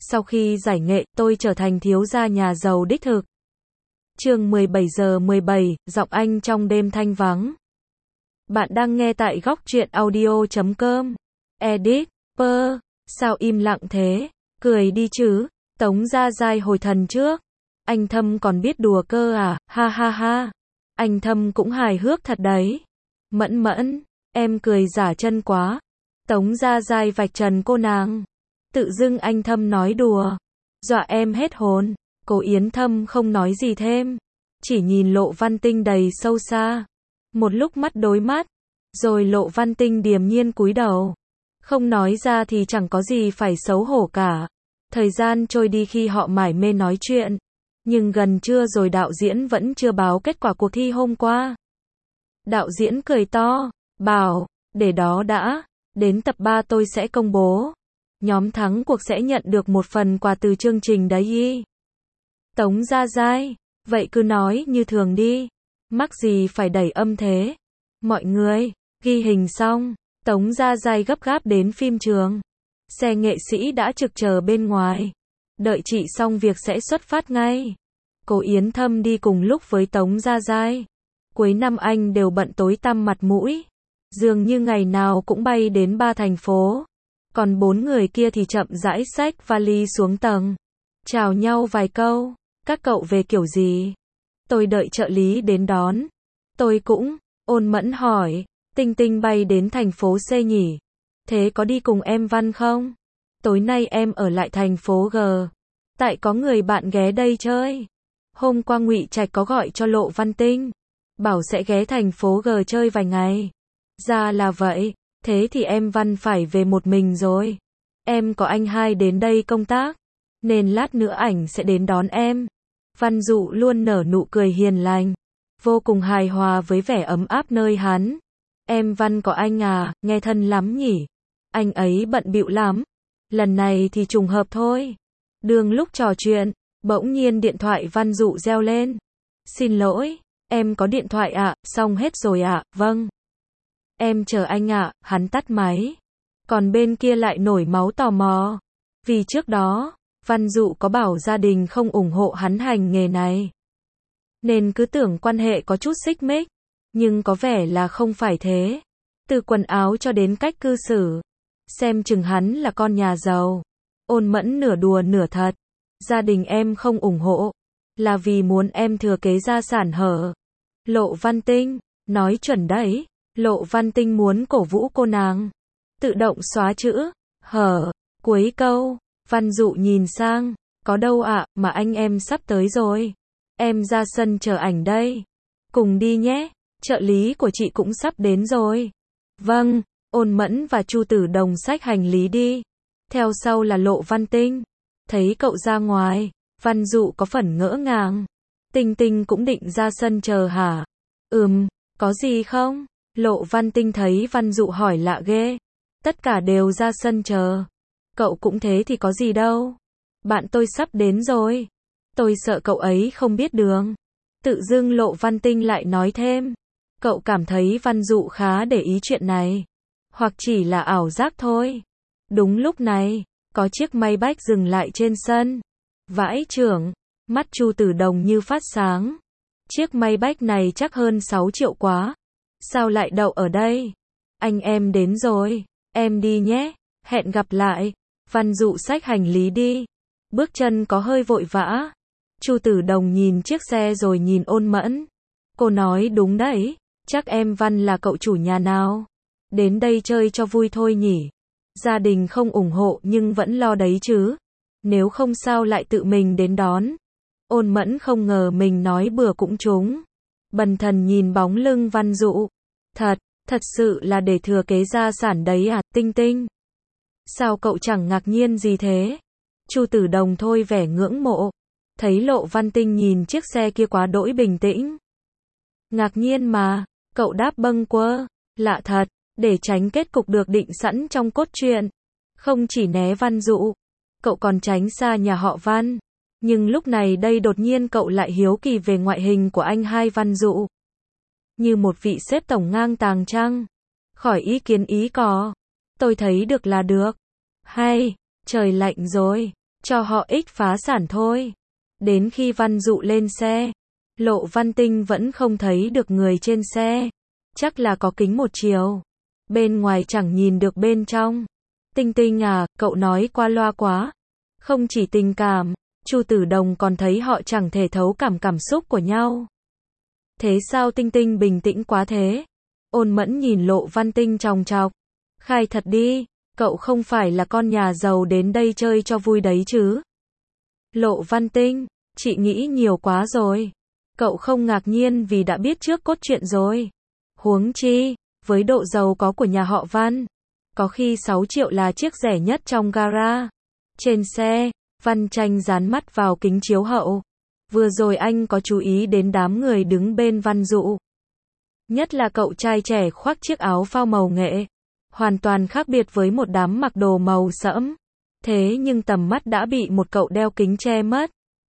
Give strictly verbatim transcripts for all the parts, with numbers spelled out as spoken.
Sau khi giải nghệ, tôi trở thành thiếu gia nhà giàu đích thực. Chương mười bảy giờ mười bảy, giọng anh trong đêm thanh vắng. Bạn đang nghe tại góc truyện audio chấm com. Edit, pơ, sao im lặng thế? Cười đi chứ. Tống Gia Giai hồi thần trước. Anh Thâm còn biết đùa cơ à? Ha ha ha. Anh Thâm cũng hài hước thật đấy. Mẫn mẫn, em cười giả chân quá. Tống Gia Giai vạch trần cô nàng. Tự dưng anh Thâm nói đùa. Dọa em hết hồn. Cô Yến Thâm không nói gì thêm. Chỉ nhìn Lộ Văn Tinh đầy sâu xa. Một lúc mắt đối mắt. Rồi Lộ Văn Tinh điềm nhiên cúi đầu. Không nói ra thì chẳng có gì phải xấu hổ cả. Thời gian trôi đi khi họ mải mê nói chuyện. Nhưng gần trưa rồi đạo diễn vẫn chưa báo kết quả cuộc thi hôm qua. Đạo diễn cười to, bảo, để đó đã, đến tập ba tôi sẽ công bố. Nhóm thắng cuộc sẽ nhận được một phần quà từ chương trình đấy y. Tống Gia Giai, vậy cứ nói như thường đi. Mắc gì phải đẩy âm thế. Mọi người, ghi hình xong, Tống Gia Giai gấp gáp đến phim trường. Xe nghệ sĩ đã trực chờ bên ngoài. Đợi chị xong việc sẽ xuất phát ngay. Cô Yến Thâm đi cùng lúc với Tống Gia Giai. Cuối năm anh đều bận tối tăm mặt mũi. Dường như ngày nào cũng bay đến ba thành phố. Còn bốn người kia thì chậm rãi xách vali xuống tầng. Chào nhau vài câu. Các cậu về kiểu gì? Tôi đợi trợ lý đến đón. Tôi cũng. Ôn Mẫn hỏi. Tinh Tinh bay đến thành phố C nhỉ? Thế có đi cùng em Văn không? Tối nay em ở lại thành phố G. Tại có người bạn ghé đây chơi. Hôm qua Ngụy Trạch có gọi cho Lộ Văn Tinh. Bảo sẽ ghé thành phố G chơi vài ngày. Ra là vậy. Thế thì em Văn phải về một mình rồi. Em có anh hai đến đây công tác. Nên lát nữa ảnh sẽ đến đón em. Văn Dụ luôn nở nụ cười hiền lành. Vô cùng hài hòa với vẻ ấm áp nơi hắn. Em Văn có anh à, nghe thân lắm nhỉ. Anh ấy bận bịu lắm. Lần này thì trùng hợp thôi. Đường lúc trò chuyện, bỗng nhiên điện thoại Văn Dụ reo lên. Xin lỗi, em có điện thoại ạ, à, xong hết rồi ạ, à, vâng. Em chờ anh ạ, à, hắn tắt máy. Còn bên kia lại nổi máu tò mò. Vì trước đó, Văn Dụ có bảo gia đình không ủng hộ hắn hành nghề này. Nên cứ tưởng quan hệ có chút xích mích. Nhưng có vẻ là không phải thế. Từ quần áo cho đến cách cư xử. Xem chừng hắn là con nhà giàu. Ôn Mẫn nửa đùa nửa thật. Gia đình em không ủng hộ. Là vì muốn em thừa kế gia sản hở. Lộ Văn Tinh, nói chuẩn đấy. Lộ Văn Tinh muốn cổ vũ cô nàng. Tự động xóa chữ hở. Cuối câu, Văn Dụ nhìn sang. Có đâu ạ, à, mà anh em sắp tới rồi. Em ra sân chờ ảnh đây. Cùng đi nhé. Trợ lý của chị cũng sắp đến rồi. Vâng, Ôn Mẫn và Chu Tử Đồng xách hành lý đi. Theo sau là Lộ Văn Tinh. Thấy cậu ra ngoài, Văn Dụ có phần ngỡ ngàng. Tinh Tinh cũng định ra sân chờ hả? Ừm, có gì không? Lộ Văn Tinh thấy Văn Dụ hỏi lạ ghê. Tất cả đều ra sân chờ. Cậu cũng thế thì có gì đâu. Bạn tôi sắp đến rồi. Tôi sợ cậu ấy không biết đường. Tự dưng Lộ Văn Tinh lại nói thêm. Cậu cảm thấy Văn Dụ khá để ý chuyện này. Hoặc chỉ là ảo giác thôi. Đúng lúc này, có chiếc may bách dừng lại trên sân. Vãi chưởng, mắt Chu Tử Đồng như phát sáng. Chiếc may bách này chắc hơn sáu triệu quá. Sao lại đậu ở đây? Anh em đến rồi, em đi nhé, hẹn gặp lại. Văn Dụ xách hành lý đi. Bước chân có hơi vội vã. Chu Tử Đồng nhìn chiếc xe rồi nhìn Ôn Mẫn. Cô nói đúng đấy. Chắc em Văn là cậu chủ nhà nào? Đến đây chơi cho vui thôi nhỉ? Gia đình không ủng hộ nhưng vẫn lo đấy chứ. Nếu không sao lại tự mình đến đón. Ôn Mẫn không ngờ mình nói bừa cũng trúng. Bần thần nhìn bóng lưng Văn Dụ. Thật, thật sự là để thừa kế gia sản đấy à, Tinh Tinh? Sao cậu chẳng ngạc nhiên gì thế? Chu Tử Đồng thôi vẻ ngưỡng mộ. Thấy Lộ Văn Tinh nhìn chiếc xe kia quá đỗi bình tĩnh. Ngạc nhiên mà. Cậu đáp bâng quơ. Lạ thật. Để tránh kết cục được định sẵn trong cốt truyện. Không chỉ né Văn Dụ. Cậu còn tránh xa nhà họ Văn. Nhưng lúc này đây đột nhiên cậu lại hiếu kỳ về ngoại hình của anh hai Văn Dụ. Như một vị sếp tổng ngang tàng chăng? Khỏi ý kiến ý có. Tôi thấy được là được. Hay. Trời lạnh rồi. cho họ ích phá sản thôi. Đến khi Văn Dụ lên xe, Lộ Văn Tinh vẫn không thấy được người trên xe. Chắc là có kính một chiều. Bên ngoài chẳng nhìn được bên trong. Tinh Tinh à, cậu nói qua loa quá. Không chỉ tình cảm, Chu Tử Đồng còn thấy họ chẳng thể thấu cảm cảm xúc của nhau. Thế sao Tinh Tinh bình tĩnh quá thế? Ôn Mẫn nhìn Lộ Văn Tinh chòng chọc. Khai thật đi, cậu không phải là con nhà giàu đến đây chơi cho vui đấy chứ? Lộ Văn Tinh, chị nghĩ nhiều quá rồi. Cậu không ngạc nhiên vì đã biết trước cốt truyện rồi. Huống chi, với độ giàu có của nhà họ Văn, có khi sáu triệu là chiếc rẻ nhất trong gara. Trên xe, Văn Tranh dán mắt vào kính chiếu hậu. Vừa rồi anh có chú ý đến đám người đứng bên Văn Dụ. Nhất là cậu trai trẻ khoác chiếc áo phao màu nghệ. Hoàn toàn khác biệt với một đám mặc đồ màu sẫm. Thế nhưng tầm mắt đã bị một cậu đeo kính che mất.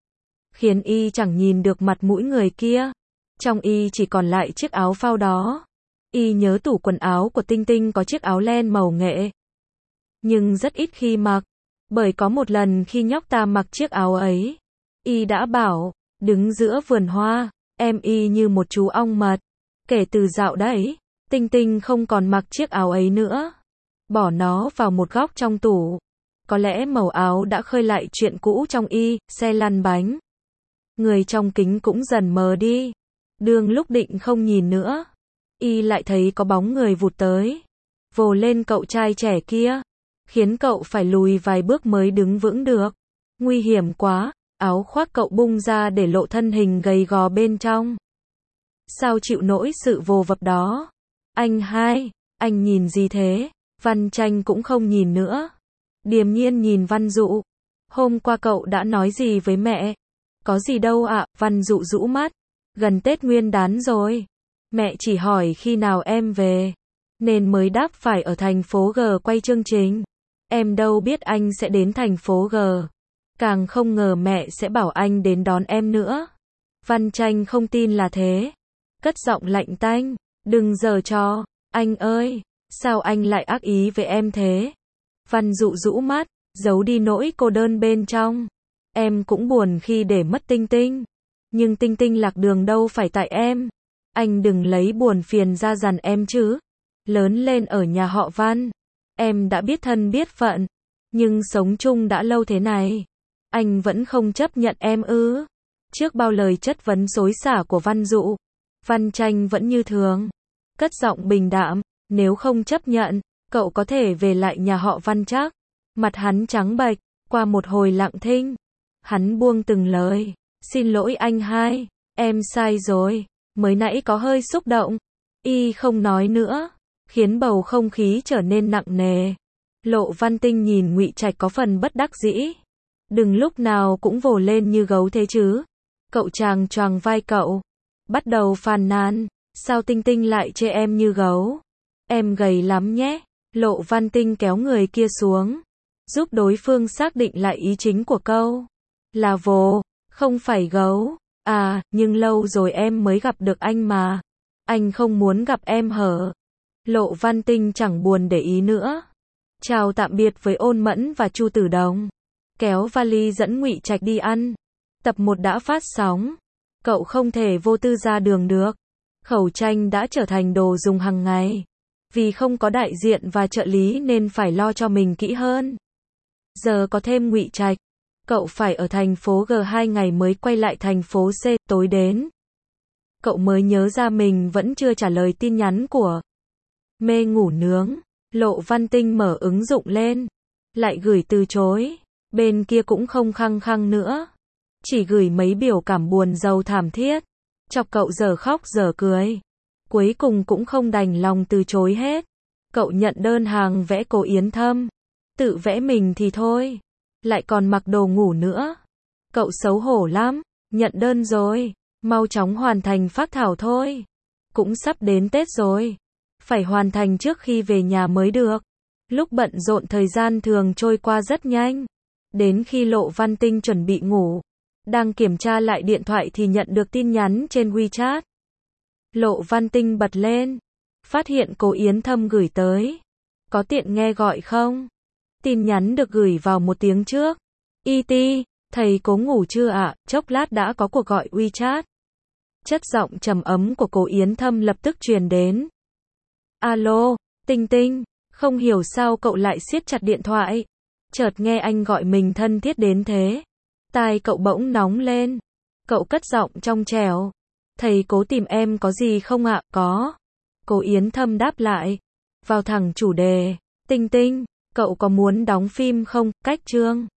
Khiến y chẳng nhìn được mặt mũi người kia. Trong y chỉ còn lại chiếc áo phao đó. Y nhớ tủ quần áo của Tinh Tinh có chiếc áo len màu nghệ. Nhưng rất ít khi mặc. Bởi có một lần khi nhóc ta mặc chiếc áo ấy, y đã bảo, đứng giữa vườn hoa, em y như một chú ong mật. Kể từ dạo đấy, Tinh Tinh không còn mặc chiếc áo ấy nữa. Bỏ nó vào một góc trong tủ. Có lẽ màu áo đã khơi lại chuyện cũ trong y, xe lăn bánh. Người trong kính cũng dần mờ đi. Đường lúc định không nhìn nữa, y lại thấy có bóng người vụt tới. Vồ lên cậu trai trẻ kia. Khiến cậu phải lùi vài bước mới đứng vững được. Nguy hiểm quá, áo khoác cậu bung ra để lộ thân hình gầy gò bên trong. Sao chịu nổi sự vồ vập đó? Anh hai, anh nhìn gì thế? Văn Tranh cũng không nhìn nữa. Điềm nhiên nhìn Văn Dụ. Hôm qua cậu đã nói gì với mẹ? Có gì đâu ạ, à, Văn Dụ rũ mắt. Gần Tết Nguyên Đán rồi. Mẹ chỉ hỏi khi nào em về. Nên mới đáp phải ở thành phố G quay chương trình. Em đâu biết anh sẽ đến thành phố G. Càng không ngờ mẹ sẽ bảo anh đến đón em nữa. Văn Tranh không tin là thế. Cất giọng lạnh tanh. Đừng giở trò. Anh ơi, sao anh lại ác ý với em thế? Văn Dụ rũ mắt, giấu đi nỗi cô đơn bên trong. Em cũng buồn khi để mất Tinh Tinh. Nhưng Tinh Tinh lạc đường đâu phải tại em. Anh đừng lấy buồn phiền ra dằn em chứ. Lớn lên ở nhà họ Văn. Em đã biết thân biết phận. Nhưng sống chung đã lâu thế này. Anh vẫn không chấp nhận em ư? Trước bao lời chất vấn xối xả của Văn Dụ, Văn Tranh vẫn như thường. Cất giọng bình đạm. Nếu không chấp nhận, cậu có thể về lại nhà họ Văn chắc. Mặt hắn trắng bệch. Qua một hồi lặng thinh, hắn buông từng lời. Xin lỗi anh hai. Em sai rồi. Mới nãy có hơi xúc động. Y không nói nữa. Khiến bầu không khí trở nên nặng nề. Lộ Văn Tinh nhìn Ngụy Trạch có phần bất đắc dĩ. Đừng lúc nào cũng vồ lên như gấu thế chứ. Cậu chàng choàng vai cậu. Bắt đầu phàn nàn. Sao Tinh Tinh lại chê em như gấu? Em gầy lắm nhé. Lộ Văn Tinh kéo người kia xuống. Giúp đối phương xác định lại ý chính của câu. Là vồ, không phải gấu. À, nhưng lâu rồi em mới gặp được anh mà. Anh không muốn gặp em hở. Lộ Văn Tinh chẳng buồn để ý nữa. Chào tạm biệt với Ôn Mẫn và Chu Tử Đồng. Kéo vali dẫn Ngụy Trạch đi ăn. Tập một đã phát sóng. Cậu không thể vô tư ra đường được. Khẩu tranh đã trở thành đồ dùng hàng ngày. Vì không có đại diện và trợ lý nên phải lo cho mình kỹ hơn. Giờ có thêm Ngụy Trạch. Cậu phải ở thành phố G hai ngày mới quay lại thành phố C. Tối đến, cậu mới nhớ ra mình vẫn chưa trả lời tin nhắn của Mê Ngủ Nướng. Lộ Văn Tinh mở ứng dụng lên. Lại gửi từ chối. Bên kia cũng không khăng khăng nữa. Chỉ gửi mấy biểu cảm buồn rầu thảm thiết. Chọc cậu dở khóc dở cười. Cuối cùng cũng không đành lòng từ chối hết. Cậu nhận đơn hàng vẽ cô Yến Thâm. Tự vẽ mình thì thôi. Lại còn mặc đồ ngủ nữa. Cậu xấu hổ lắm. Nhận đơn rồi. Mau chóng hoàn thành phác thảo thôi. Cũng sắp đến Tết rồi. Phải hoàn thành trước khi về nhà mới được. Lúc bận rộn thời gian thường trôi qua rất nhanh. Đến khi Lộ Văn Tinh chuẩn bị ngủ, đang kiểm tra lại điện thoại thì nhận được tin nhắn trên WeChat. Lộ Văn Tinh bật lên. Phát hiện cô Yến Thâm gửi tới. Có tiện nghe gọi không? Tin nhắn được gửi vào một tiếng trước. i tê, thầy Cố ngủ chưa ạ? Chốc lát đã có cuộc gọi WeChat. Chất giọng trầm ấm của Cố Yến Thâm lập tức truyền đến. Alo, Tinh Tinh, không hiểu sao cậu lại siết chặt điện thoại. Chợt nghe anh gọi mình thân thiết đến thế. Tai cậu bỗng nóng lên. Cậu cất giọng trong trẻo. Thầy Cố tìm em có gì không ạ? Có. Cố Yến Thâm đáp lại. Vào thẳng chủ đề. Tinh Tinh, cậu có muốn đóng phim không? Cách chương.